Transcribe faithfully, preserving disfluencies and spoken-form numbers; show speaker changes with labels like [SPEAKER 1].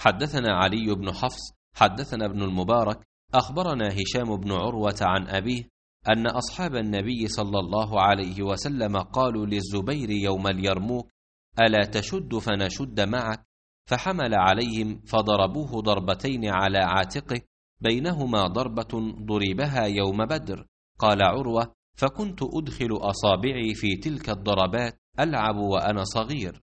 [SPEAKER 1] حدثنا علي بن حفص حدثنا ابن المبارك أخبرنا هشام بن عروة عن أبيه أن أصحاب النبي صلى الله عليه وسلم قالوا للزبير يوم اليرموك: ألا تشد فنشد معك؟ فحمل عليهم فضربوه ضربتين على عاتقه، بينهما ضربة ضربها يوم بدر. قال عروة: فكنت أدخل أصابعي في تلك الضربات ألعب وأنا صغير.